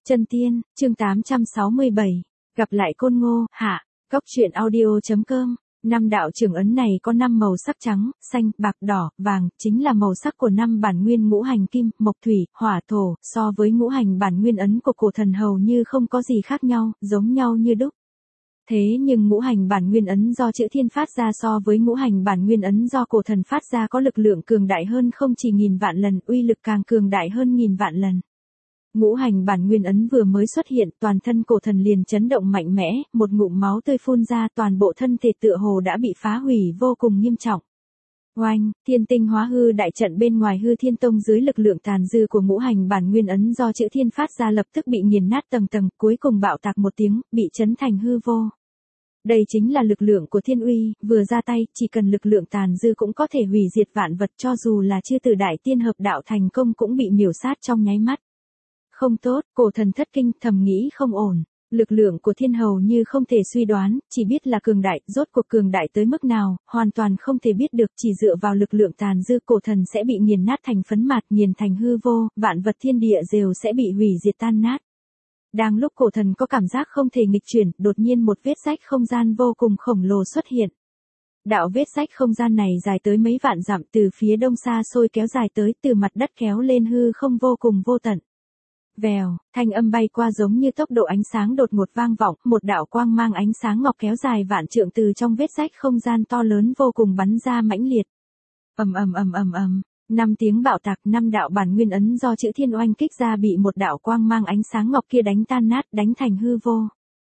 Chân tiên, chương 867. Gặp lại Côn Ngô, hạ. Góc truyện audio.com. Năm đạo trưởng ấn này có 5 màu sắc trắng, xanh, bạc, đỏ, vàng, chính là màu sắc của 5 bản nguyên ngũ hành kim, mộc, thủy, hỏa, thổ, so với ngũ hành bản nguyên ấn của cổ thần hầu như không có gì khác nhau, giống nhau như đúc. Thế nhưng ngũ hành bản nguyên ấn do chữ thiên phát ra so với ngũ hành bản nguyên ấn do cổ thần phát ra có lực lượng cường đại hơn không chỉ nghìn vạn lần, uy lực càng cường đại hơn nghìn vạn lần. Ngũ hành bản nguyên ấn vừa mới xuất hiện, toàn thân cổ thần liền chấn động mạnh mẽ, một ngụm máu tươi phun ra, toàn bộ thân thể tựa hồ đã bị phá hủy vô cùng nghiêm trọng. Oanh, thiên tinh hóa hư đại trận bên ngoài hư thiên tông dưới lực lượng tàn dư của ngũ hành bản nguyên ấn do chữ thiên phát ra lập tức bị nghiền nát tầng tầng, cuối cùng bạo tạc một tiếng, bị chấn thành hư vô. Đây chính là lực lượng của thiên uy, vừa ra tay, chỉ cần lực lượng tàn dư cũng có thể hủy diệt vạn vật, cho dù là chư tử đại tiên hợp đạo thành công cũng bị miểu sát trong nháy mắt. Không tốt, cổ thần thất kinh, thầm nghĩ không ổn. Lực lượng của thiên hầu như không thể suy đoán, chỉ biết là cường đại, rốt cuộc cường đại tới mức nào, hoàn toàn không thể biết được, chỉ dựa vào lực lượng tàn dư cổ thần sẽ bị nghiền nát thành phấn mạt, nghiền thành hư vô, vạn vật thiên địa đều sẽ bị hủy diệt tan nát. Đang lúc cổ thần có cảm giác không thể nghịch chuyển, đột nhiên một vết rách không gian vô cùng khổng lồ xuất hiện. Đạo vết rách không gian này dài tới mấy vạn dặm, từ phía đông xa xôi kéo dài tới, từ mặt đất kéo lên hư không vô cùng vô tận. Vèo, thanh âm bay qua giống như tốc độ ánh sáng đột ngột vang vọng, một đạo quang mang ánh sáng ngọc kéo dài vạn trượng từ trong vết rách không gian to lớn vô cùng bắn ra mãnh liệt. Ầm ầm ầm ầm ầm, 5 tiếng bạo tạc, 5 đạo bản nguyên ấn do chữ thiên oanh kích ra bị một đạo quang mang ánh sáng ngọc kia đánh tan nát, đánh thành hư vô.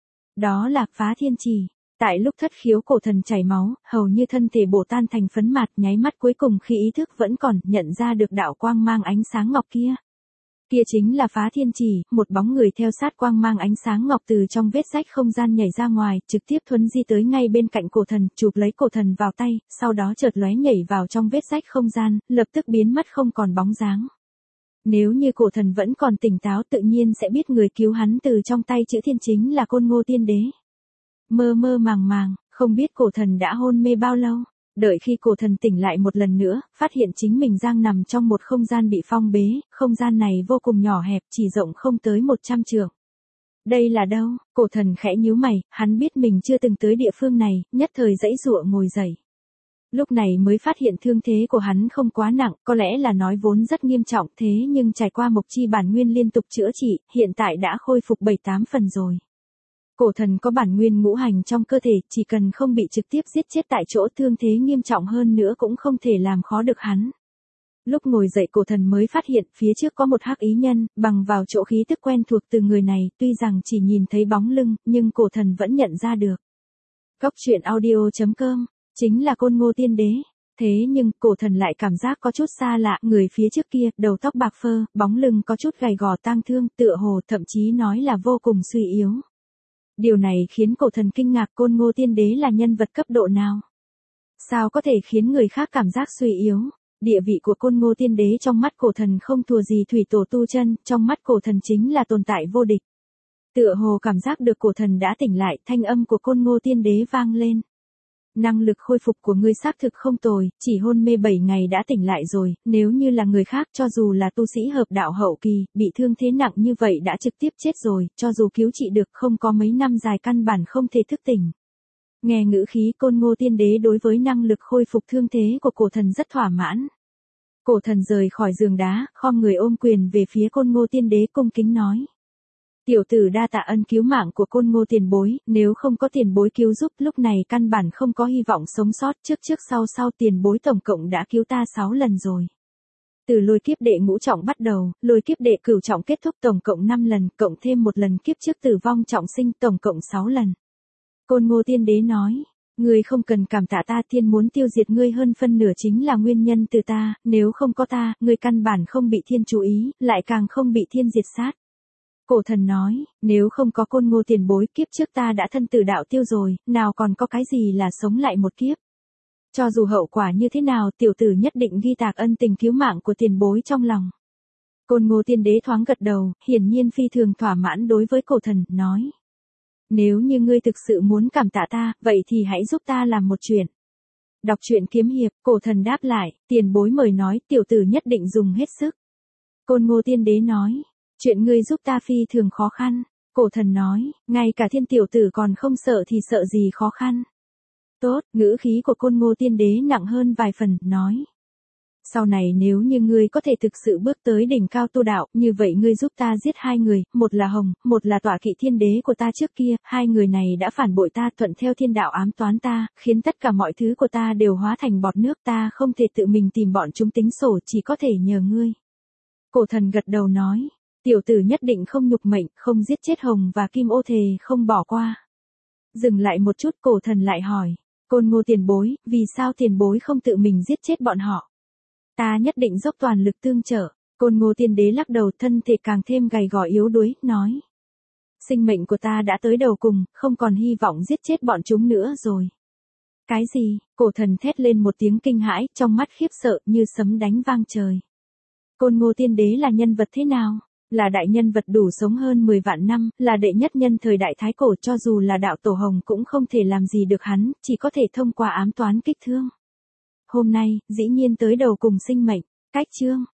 Đó là phá thiên chỉ. Tại lúc thất khiếu cổ thần chảy máu, hầu như thân thể bổ tan thành phấn mạt, nháy mắt cuối cùng khi ý thức vẫn còn, nhận ra được đạo quang mang ánh sáng ngọc kia. Kia chính là phá thiên chỉ, một bóng người theo sát quang mang ánh sáng ngọc từ trong vết rách không gian nhảy ra ngoài, trực tiếp thuấn di tới ngay bên cạnh cổ thần, chụp lấy cổ thần vào tay, sau đó chợt lóe nhảy vào trong vết rách không gian, lập tức biến mất không còn bóng dáng. Nếu như cổ thần vẫn còn tỉnh táo tự nhiên sẽ biết người cứu hắn từ trong tay chữ thiên chính là Côn Ngô Tiên Đế. Mơ mơ màng màng, không biết cổ thần đã hôn mê bao lâu. Đợi khi cổ thần tỉnh lại một lần nữa, phát hiện chính mình đang nằm trong một không gian bị phong bế, không gian này vô cùng nhỏ hẹp, chỉ rộng không tới 100 trượng. Đây là đâu? Cổ thần khẽ nhíu mày, hắn biết mình chưa từng tới địa phương này, nhất thời giãy giụa ngồi dậy. Lúc này mới phát hiện thương thế của hắn không quá nặng, có lẽ là nói vốn rất nghiêm trọng thế nhưng trải qua mộc chi bản nguyên liên tục chữa trị, hiện tại đã khôi phục 7-8 phần rồi. Cổ thần có bản nguyên ngũ hành trong cơ thể, chỉ cần không bị trực tiếp giết chết tại chỗ, thương thế nghiêm trọng hơn nữa cũng không thể làm khó được hắn. Lúc ngồi dậy cổ thần mới phát hiện phía trước có một hắc ý nhân, bằng vào chỗ khí tức quen thuộc từ người này, tuy rằng chỉ nhìn thấy bóng lưng, nhưng cổ thần vẫn nhận ra được. Góc truyện audio.com, chính là Côn Ngô Tiên Đế. Thế nhưng cổ thần lại cảm giác có chút xa lạ, người phía trước kia, đầu tóc bạc phơ, bóng lưng có chút gầy gò tang thương, tựa hồ thậm chí nói là vô cùng suy yếu. Điều này khiến cổ thần kinh ngạc, Côn Ngô Tiên Đế là nhân vật cấp độ nào? Sao có thể khiến người khác cảm giác suy yếu? Địa vị của Côn Ngô Tiên Đế trong mắt cổ thần không thua gì thủy tổ tu chân, trong mắt cổ thần chính là tồn tại vô địch. Tựa hồ cảm giác được cổ thần đã tỉnh lại, thanh âm của Côn Ngô Tiên Đế vang lên. Năng lực khôi phục của ngươi xác thực không tồi, chỉ hôn mê 7 ngày đã tỉnh lại rồi, nếu như là người khác cho dù là tu sĩ hợp đạo hậu kỳ, bị thương thế nặng như vậy đã trực tiếp chết rồi, cho dù cứu trị được không có mấy năm dài căn bản không thể thức tỉnh. Nghe ngữ khí Côn Ngô Tiên Đế đối với năng lực khôi phục thương thế của cổ thần rất thỏa mãn. Cổ thần rời khỏi giường đá, khom người ôm quyền về phía Côn Ngô Tiên Đế cung kính nói. Tiểu tử đa tạ ân cứu mạng của Côn Ngô tiền bối, nếu không có tiền bối cứu giúp lúc này căn bản không có hy vọng sống sót, trước sau tiền bối tổng cộng đã cứu ta 6 lần rồi. Từ lôi kiếp đệ ngũ trọng bắt đầu, lôi kiếp đệ cửu trọng kết thúc tổng cộng 5 lần, cộng thêm một lần kiếp trước tử vong trọng sinh tổng cộng 6 lần. Côn Ngô Tiên Đế nói, ngươi không cần cảm tạ ta, thiên muốn tiêu diệt ngươi hơn phân nửa chính là nguyên nhân từ ta, nếu không có ta, ngươi căn bản không bị thiên chú ý, lại càng không bị thiên diệt sát. Cổ thần nói, nếu không có Côn Ngô tiền bối, kiếp trước ta đã thân tử đạo tiêu rồi, nào còn có cái gì là sống lại một kiếp. Cho dù hậu quả như thế nào, tiểu tử nhất định ghi tạc ân tình cứu mạng của tiền bối trong lòng. Côn Ngô Tiên Đế thoáng gật đầu, hiển nhiên phi thường thỏa mãn đối với cổ thần, nói. Nếu như ngươi thực sự muốn cảm tạ ta, vậy thì hãy giúp ta làm một chuyện. Đọc truyện kiếm hiệp, cổ thần đáp lại, tiền bối mời nói, tiểu tử nhất định dùng hết sức. Côn Ngô Tiên Đế nói. Chuyện ngươi giúp ta phi thường khó khăn. Cổ thần nói, ngay cả thiên tiểu tử còn không sợ thì sợ gì khó khăn. Tốt, ngữ khí của Côn Ngô Tiên Đế nặng hơn vài phần, nói. Sau này nếu như ngươi có thể thực sự bước tới đỉnh cao tu đạo, như vậy ngươi giúp ta giết hai người, một là Hồng, một là tọa kỵ thiên đế của ta trước kia, hai người này đã phản bội ta, thuận theo thiên đạo ám toán ta, khiến tất cả mọi thứ của ta đều hóa thành bọt nước, ta không thể tự mình tìm bọn chúng tính sổ, chỉ có thể nhờ ngươi. Cổ thần gật đầu nói, tiểu tử nhất định không nhục mệnh, không giết chết Hồng và Kim Ô thề không bỏ qua. Dừng lại một chút, cổ thần lại hỏi, Côn Ngô tiền bối, vì sao tiền bối không tự mình giết chết bọn họ? Ta nhất định dốc toàn lực tương trợ. Côn Ngô Tiên Đế lắc đầu, thân thể càng thêm gầy gò yếu đuối, nói. Sinh mệnh của ta đã tới đầu cùng, không còn hy vọng giết chết bọn chúng nữa rồi. Cái gì? Cổ thần thét lên một tiếng kinh hãi, trong mắt khiếp sợ như sấm đánh vang trời. Côn Ngô Tiên Đế là nhân vật thế nào? Là đại nhân vật đủ sống hơn 10 vạn năm, là đệ nhất nhân thời đại Thái Cổ, cho dù là đạo tổ Hồng cũng không thể làm gì được hắn, chỉ có thể thông qua ám toán kích thương. Hôm nay, dĩ nhiên tới đầu cùng sinh mệnh. Cách chương